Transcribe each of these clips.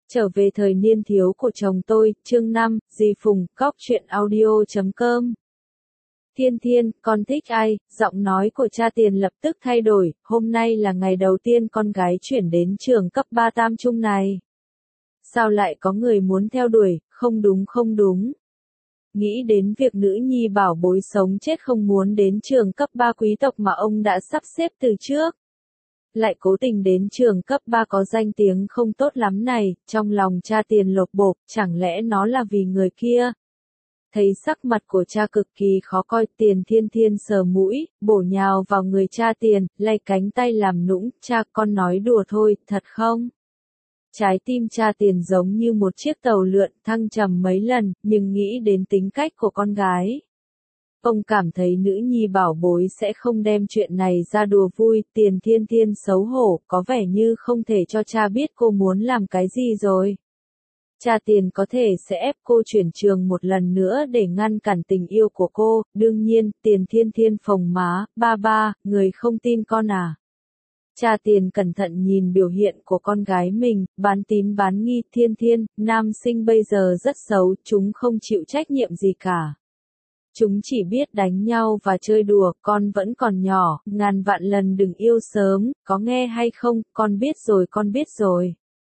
Trở về thời niên thiếu của chồng tôi, chương 5, dì Phùng, góc chuyện audio.com. Thiên Thiên, con thích ai? Giọng nói của cha Tiền lập tức thay đổi, hôm nay là ngày đầu tiên con gái chuyển đến trường cấp 3 Tam Trung này. Sao lại có người muốn theo đuổi, không đúng không đúng. Nghĩ đến việc nữ nhi bảo bối sống chết không muốn đến trường cấp 3 quý tộc mà ông đã sắp xếp từ trước. Lại cố tình đến trường cấp 3 có danh tiếng không tốt lắm này, trong lòng cha Tiền lột bột, chẳng lẽ nó là vì người kia? Thấy sắc mặt của cha cực kỳ khó coi, Thiên Thiên sờ mũi, bổ nhào vào người cha Tiền, lay cánh tay làm nũng, cha con nói đùa thôi, thật không? Trái tim cha Tiền giống như một chiếc tàu lượn thăng trầm mấy lần, nhưng nghĩ đến tính cách của con gái. Ông cảm thấy nữ nhi bảo bối sẽ không đem chuyện này ra đùa vui, Thiên Thiên xấu hổ, có vẻ như không thể cho cha biết cô muốn làm cái gì rồi. Cha Tiền có thể sẽ ép cô chuyển trường một lần nữa để ngăn cản tình yêu của cô, đương nhiên, Thiên Thiên phồng má, ba, người không tin con à. Cha Tiền cẩn thận nhìn biểu hiện của con gái mình, bán tín bán nghi, Thiên, nam sinh bây giờ rất xấu, chúng không chịu trách nhiệm gì cả. Chúng chỉ biết đánh nhau và chơi đùa, con vẫn còn nhỏ, ngàn vạn lần đừng yêu sớm, có nghe hay không, con biết rồi.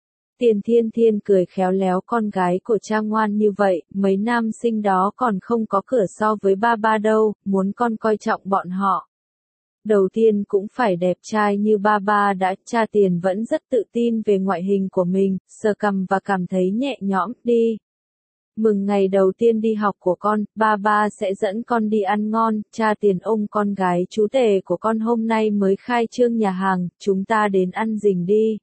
Thiên cười khéo léo con gái của cha ngoan như vậy, mấy nam sinh đó còn không có cửa so với ba đâu, muốn con coi trọng bọn họ. Đầu tiên cũng phải đẹp trai như ba đã, cha Tiền vẫn rất tự tin về ngoại hình của mình, sờ cằm và cảm thấy nhẹ nhõm, đi. Mừng ngày đầu tiên đi học của con, ba sẽ dẫn con đi ăn ngon, cha Tiền ôm con gái chú tể của con hôm nay mới khai trương nhà hàng, chúng ta đến ăn rình đi.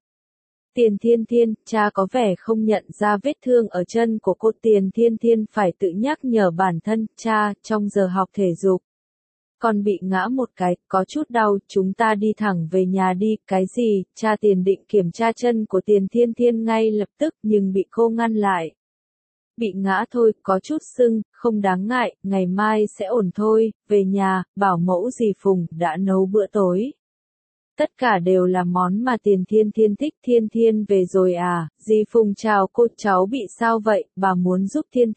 Thiên, cha có vẻ không nhận ra vết thương ở chân của cô. Thiên phải tự nhắc nhở bản thân, cha, trong giờ học thể dục. Con bị ngã một cái, có chút đau, chúng ta đi thẳng về nhà đi, cái gì, cha Tiền định kiểm tra chân của Thiên ngay lập tức, nhưng bị cô ngăn lại. Bị ngã thôi, có chút sưng, không đáng ngại, ngày mai sẽ ổn thôi, về nhà, bảo mẫu dì Phùng đã nấu bữa tối. Tất cả đều là món mà Thiên thích. Thiên về rồi à, dì Phùng chào cô, cháu bị sao vậy, bà muốn giúp Thiên.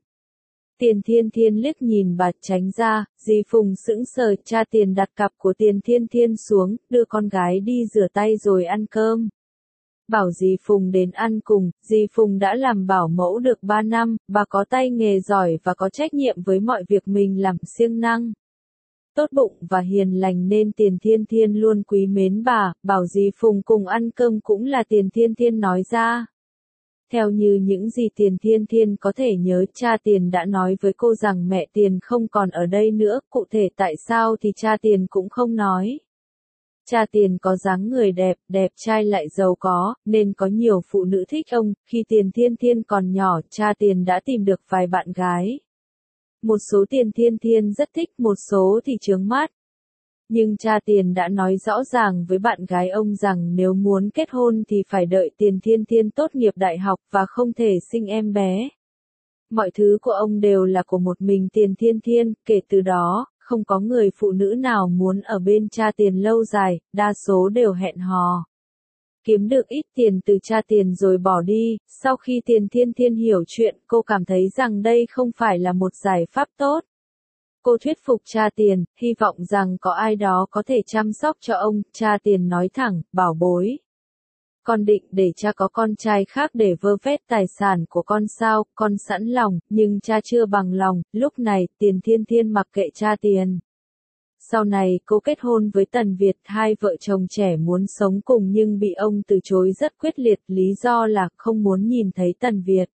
Thiên liếc nhìn bà tránh ra, dì Phùng sững sờ, cha Tiền đặt cặp của Thiên xuống, đưa con gái đi rửa tay rồi ăn cơm. Bảo dì Phùng đến ăn cùng, dì Phùng đã làm bảo mẫu được 3 năm, bà có tay nghề giỏi và có trách nhiệm với mọi việc mình làm, siêng năng. Tốt bụng và hiền lành nên Thiên luôn quý mến bà, bảo dì Phùng cùng ăn cơm cũng là Thiên nói ra. Theo như những gì Thiên có thể nhớ, cha Tiền đã nói với cô rằng mẹ Tiền không còn ở đây nữa, cụ thể tại sao thì cha Tiền cũng không nói. Cha Tiền có dáng người đẹp trai lại giàu có, nên có nhiều phụ nữ thích ông, khi Thiên còn nhỏ, cha Tiền đã tìm được vài bạn gái. Một số Thiên rất thích, một số thì chướng mắt. Nhưng cha Tiền đã nói rõ ràng với bạn gái ông rằng nếu muốn kết hôn thì phải đợi Thiên tốt nghiệp đại học và không thể sinh em bé. Mọi thứ của ông đều là của một mình Thiên, kể từ đó, không có người phụ nữ nào muốn ở bên cha Tiền lâu dài, đa số đều hẹn hò. Kiếm được ít tiền từ cha Tiền rồi bỏ đi, sau khi Thiên hiểu chuyện, cô cảm thấy rằng đây không phải là một giải pháp tốt. Cô thuyết phục cha Tiền, hy vọng rằng có ai đó có thể chăm sóc cho ông, cha Tiền nói thẳng, bảo bối. Con định để cha có con trai khác để vơ vét tài sản của con sao, con sẵn lòng, nhưng cha chưa bằng lòng, lúc này, Thiên mặc kệ cha Tiền. Sau này cô kết hôn với Tần Việt, hai vợ chồng trẻ muốn sống cùng nhưng bị ông từ chối rất quyết liệt, lý do là không muốn nhìn thấy Tần Việt.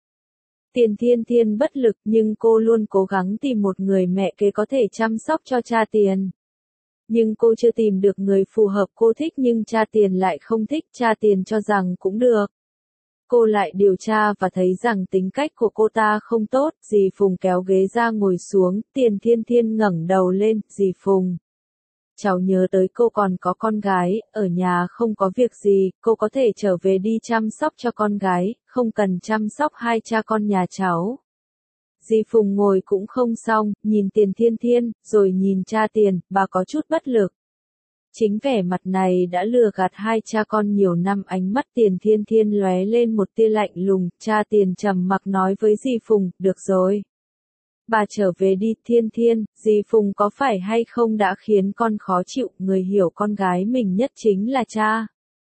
Thiên bất lực nhưng cô luôn cố gắng tìm một người mẹ kế có thể chăm sóc cho cha Tiền. Nhưng cô chưa tìm được người phù hợp cô thích nhưng cha Tiền lại không thích, cha Tiền cho rằng cũng được. Cô lại điều tra và thấy rằng tính cách của cô ta không tốt, dì Phùng kéo ghế ra ngồi xuống, Thiên ngẩng đầu lên, dì Phùng. Cháu nhớ tới cô còn có con gái, ở nhà không có việc gì, cô có thể trở về đi chăm sóc cho con gái, không cần chăm sóc hai cha con nhà cháu. Dì Phùng ngồi cũng không xong, nhìn Thiên, rồi nhìn cha Tiền, bà có chút bất lực. Chính vẻ mặt này đã lừa gạt hai cha con nhiều năm. Ánh mắt Tiền Thiên Thiên lóe lên một tia lạnh lùng. Cha Tiền trầm mặc nói với dì Phùng, được rồi. Bà trở về đi. Thiên Thiên, dì Phùng có phải hay không đã khiến con khó chịu, người hiểu con gái mình nhất chính là cha.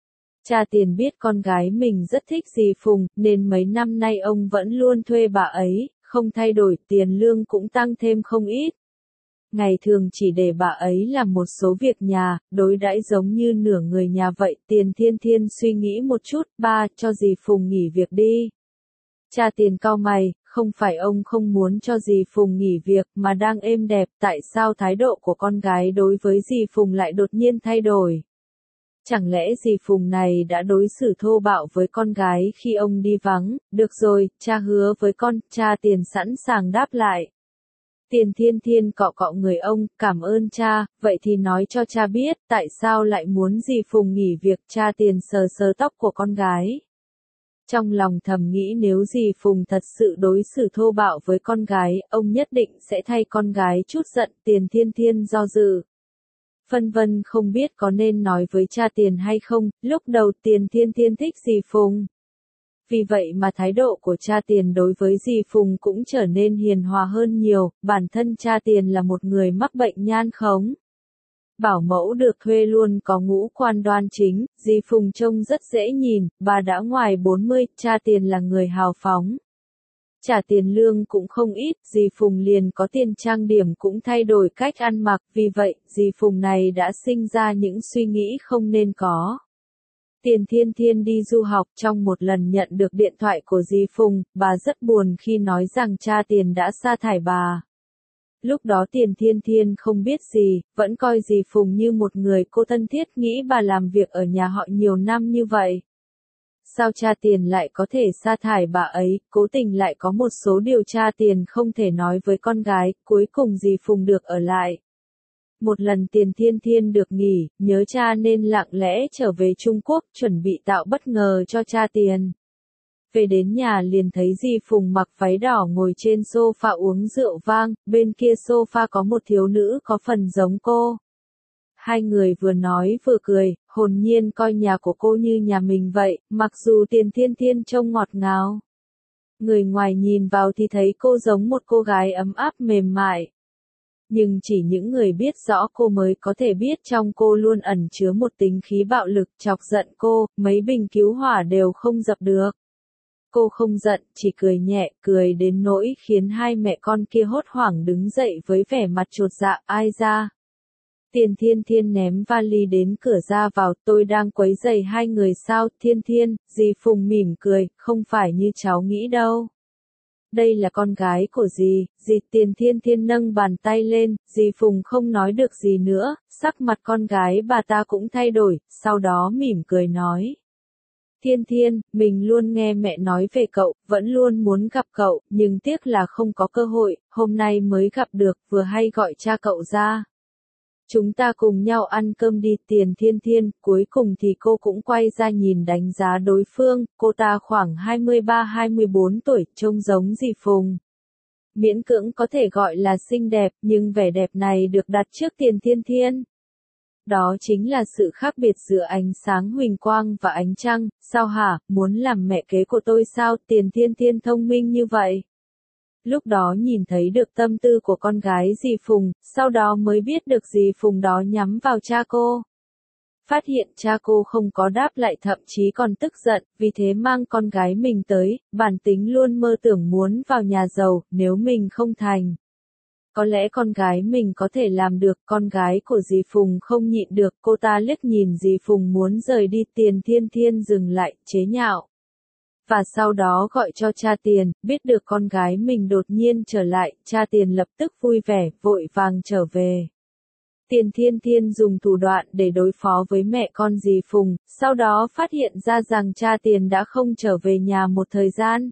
Cha Tiền biết con gái mình rất thích dì Phùng, nên mấy năm nay ông vẫn luôn thuê bà ấy, không thay đổi, tiền lương cũng tăng thêm không ít. Ngày thường chỉ để bà ấy làm một số việc nhà, đối đãi giống như nửa người nhà vậy. Tiền Thiên Thiên suy nghĩ một chút, ba, cho dì Phùng nghỉ việc đi. Cha Tiền cau mày, không phải ông không muốn cho dì Phùng nghỉ việc mà đang êm đẹp, tại sao thái độ của con gái đối với dì Phùng lại đột nhiên thay đổi? Chẳng lẽ dì Phùng này đã đối xử thô bạo với con gái khi ông đi vắng? Được rồi, cha hứa với con. Cha Tiền sẵn sàng đáp lại. Tiền Thiên Thiên cọ cọ người ông, cảm ơn cha, vậy thì nói cho cha biết, tại sao lại muốn dì Phùng nghỉ việc. Cha Tiền sờ sờ tóc của con gái. Trong lòng thầm nghĩ nếu dì Phùng thật sự đối xử thô bạo với con gái, ông nhất định sẽ thay con gái chút giận. Tiền Thiên Thiên do dự. Phân vân không biết có nên nói với cha Tiền hay không. Lúc đầu Tiền Thiên Thiên thích dì Phùng. Vì vậy mà thái độ của cha Tiền đối với dì Phùng cũng trở nên hiền hòa hơn nhiều. Bản thân cha Tiền là một người mắc bệnh nhan khống. Bảo mẫu được thuê luôn có ngũ quan đoan chính, dì Phùng trông rất dễ nhìn, bà đã ngoài 40, cha Tiền là người hào phóng. Trả tiền lương cũng không ít, dì Phùng liền có tiền trang điểm cũng thay đổi cách ăn mặc, vì vậy, dì Phùng này đã sinh ra những suy nghĩ không nên có. Tiền Thiên Thiên đi du học, trong một lần nhận được điện thoại của dì Phùng, bà rất buồn khi nói rằng cha Tiền đã sa thải bà. Lúc đó Tiền Thiên Thiên không biết gì, vẫn coi dì Phùng như một người cô thân thiết, nghĩ bà làm việc ở nhà họ nhiều năm như vậy. Sao cha Tiền lại có thể sa thải bà ấy, cố tình lại có một số điều cha Tiền không thể nói với con gái, cuối cùng dì Phùng được ở lại. Một lần Tiền Thiên Thiên được nghỉ, nhớ cha nên lặng lẽ trở về Trung Quốc, chuẩn bị tạo bất ngờ cho cha Tiền. Về đến nhà liền thấy dì Phùng mặc váy đỏ ngồi trên sofa uống rượu vang, bên kia sofa có một thiếu nữ có phần giống cô. Hai người vừa nói vừa cười, hồn nhiên coi nhà của cô như nhà mình vậy, mặc dù Tiền Thiên Thiên trông ngọt ngào. Người ngoài nhìn vào thì thấy cô giống một cô gái ấm áp mềm mại. Nhưng chỉ những người biết rõ cô mới có thể biết trong cô luôn ẩn chứa một tính khí bạo lực, chọc giận cô, mấy bình cứu hỏa đều không dập được. Cô không giận, chỉ cười nhẹ, cười đến nỗi khiến hai mẹ con kia hốt hoảng đứng dậy với vẻ mặt chột dạ, ai ra. Tiền Thiên Thiên ném vali đến cửa ra vào, tôi đang quấy rầy hai người sao. Thiên Thiên, dì Phùng mỉm cười, không phải như cháu nghĩ đâu. Đây là con gái của dì. Tiền Thiên Thiên nâng bàn tay lên, dì Phùng không nói được gì nữa, sắc mặt con gái bà ta cũng thay đổi, sau đó mỉm cười nói. Thiên Thiên, mình luôn nghe mẹ nói về cậu, vẫn luôn muốn gặp cậu, nhưng tiếc là không có cơ hội, hôm nay mới gặp được, vừa hay gọi cha cậu ra. Chúng ta cùng nhau ăn cơm đi. Tiền Thiên Thiên, cuối cùng thì cô cũng quay ra nhìn đánh giá đối phương, cô ta khoảng 23-24 tuổi, trông giống dì Phùng. Miễn cưỡng có thể gọi là xinh đẹp, nhưng vẻ đẹp này được đặt trước Tiền Thiên Thiên. Đó chính là sự khác biệt giữa ánh sáng huỳnh quang và ánh trăng. Sao hả, muốn làm mẹ kế của tôi sao? Tiền Thiên Thiên thông minh như vậy. Lúc đó nhìn thấy được tâm tư của con gái dì Phùng, sau đó mới biết được dì Phùng đó nhắm vào cha cô. Phát hiện cha cô không có đáp lại, thậm chí còn tức giận, vì thế mang con gái mình tới, bản tính luôn mơ tưởng muốn vào nhà giàu, nếu mình không thành. Có lẽ con gái mình có thể làm được. Con gái của dì Phùng không nhịn được, cô ta liếc nhìn dì Phùng muốn rời đi. Tiền Thiên Thiên dừng lại, chế nhạo. Và sau đó gọi cho cha Tiền, biết được con gái mình đột nhiên trở lại, cha Tiền lập tức vui vẻ, vội vàng trở về. Tiền Thiên Thiên dùng thủ đoạn để đối phó với mẹ con dì Phùng, sau đó phát hiện ra rằng cha Tiền đã không trở về nhà một thời gian.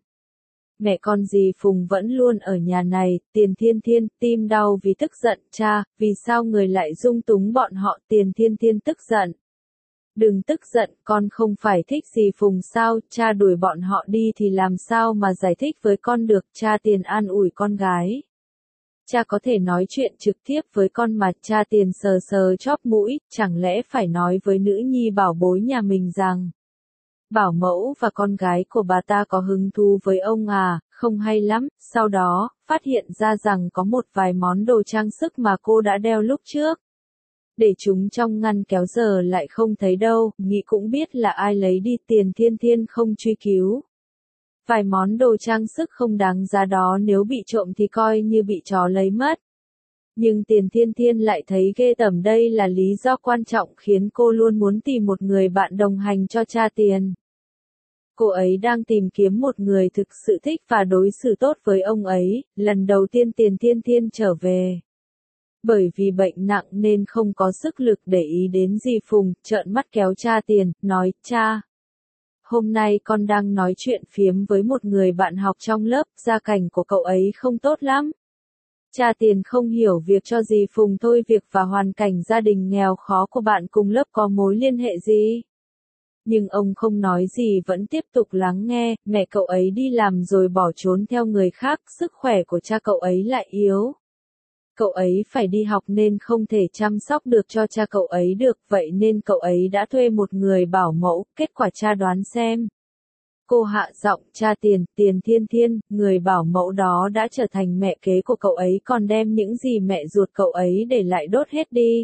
Mẹ con dì Phùng vẫn luôn ở nhà này. Tiền Thiên Thiên tim đau vì tức giận, cha, vì sao người lại dung túng bọn họ? Tiền Thiên Thiên tức giận. Đừng tức giận, con không phải thích dì Phùng sao? Cha đuổi bọn họ đi thì làm sao mà giải thích với con được? Cha Tiền an ủi con gái. Cha có thể nói chuyện trực tiếp với con mà. Cha Tiền sờ sờ chóp mũi, chẳng lẽ phải nói với nữ nhi bảo bối nhà mình rằng bảo mẫu và con gái của bà ta có hứng thú với ông à, không hay lắm. Sau đó, phát hiện ra rằng có một vài món đồ trang sức mà cô đã đeo lúc trước. Để chúng trong ngăn kéo giờ lại không thấy đâu, nghĩ cũng biết là ai lấy đi. Tiền Thiên Thiên không truy cứu. Vài món đồ trang sức không đáng giá đó nếu bị trộm thì coi như bị chó lấy mất. Nhưng Tiền Thiên Thiên lại thấy ghê tởm, đây là lý do quan trọng khiến cô luôn muốn tìm một người bạn đồng hành cho cha Tiền. Cô ấy đang tìm kiếm một người thực sự thích và đối xử tốt với ông ấy. Lần đầu tiên Tiền Thiên Thiên trở về. Bởi vì bệnh nặng nên không có sức lực để ý đến dì Phùng, trợn mắt kéo cha Tiền, nói, cha. Hôm nay con đang nói chuyện phiếm với một người bạn học trong lớp, gia cảnh của cậu ấy không tốt lắm. Cha Tiền không hiểu việc cho dì Phùng thôi việc và hoàn cảnh gia đình nghèo khó của bạn cùng lớp có mối liên hệ gì. Nhưng ông không nói gì vẫn tiếp tục lắng nghe. Mẹ cậu ấy đi làm rồi bỏ trốn theo người khác, sức khỏe của cha cậu ấy lại yếu. Cậu ấy phải đi học nên không thể chăm sóc được cho cha cậu ấy được, vậy nên cậu ấy đã thuê một người bảo mẫu. Kết quả cha đoán xem. Cô hạ giọng, cha Tiền, Tiền Thiên Thiên, người bảo mẫu đó đã trở thành mẹ kế của cậu ấy, còn đem những gì mẹ ruột cậu ấy để lại đốt hết đi.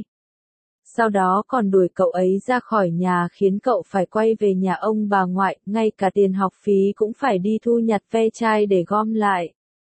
Sau đó còn đuổi cậu ấy ra khỏi nhà khiến cậu phải quay về nhà ông bà ngoại, ngay cả tiền học phí cũng phải đi thu nhặt ve chai để gom lại.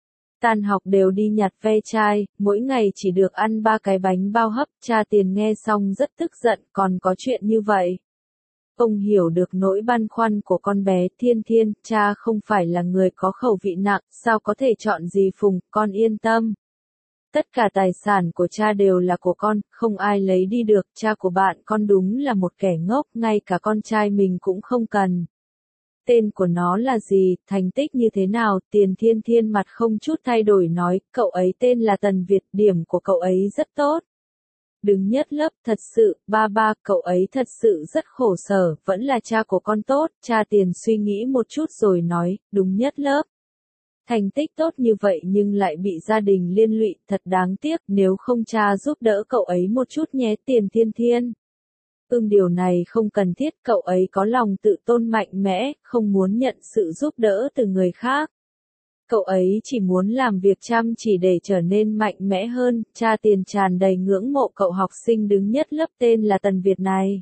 Tan học đều đi nhặt ve chai, mỗi ngày chỉ được ăn 3 cái bánh bao hấp. Cha Tiền nghe xong rất tức giận, còn có chuyện như vậy. Ông hiểu được nỗi băn khoăn của con bé. Thiên Thiên, cha không phải là người có khẩu vị nặng, sao có thể chọn dì Phùng, con yên tâm. Tất cả tài sản của cha đều là của con, không ai lấy đi được. Cha của bạn con đúng là một kẻ ngốc, ngay cả con trai mình cũng không cần. Tên của nó là gì, thành tích như thế nào? Tiền Thiên Thiên mặt không chút thay đổi nói, cậu ấy tên là Tần Việt, điểm của cậu ấy rất tốt. Đứng nhất lớp, thật sự, ba, cậu ấy thật sự rất khổ sở, vẫn là cha của con tốt. Cha Tiền suy nghĩ một chút rồi nói, đúng nhất lớp. Thành tích tốt như vậy nhưng lại bị gia đình liên lụy, thật đáng tiếc, nếu không cha giúp đỡ cậu ấy một chút nhé. Tiền Thiên Thiên. Điều này không cần thiết, cậu ấy có lòng tự tôn mạnh mẽ, không muốn nhận sự giúp đỡ từ người khác. Cậu ấy chỉ muốn làm việc chăm chỉ để trở nên mạnh mẽ hơn. Cha Tiền tràn đầy ngưỡng mộ cậu học sinh đứng nhất lớp tên là Tần Việt này.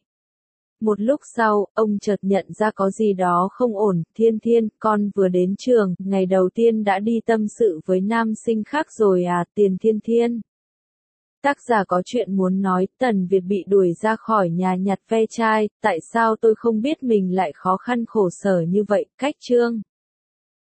Một lúc sau, ông chợt nhận ra có gì đó không ổn. Thiên Thiên, con vừa đến trường, ngày đầu tiên đã đi tâm sự với nam sinh khác rồi à? Tiền Thiên Thiên. Tác giả có chuyện muốn nói. Tần Việt bị đuổi ra khỏi nhà nhặt ve chai, tại sao tôi không biết mình lại khó khăn khổ sở như vậy. Cách chương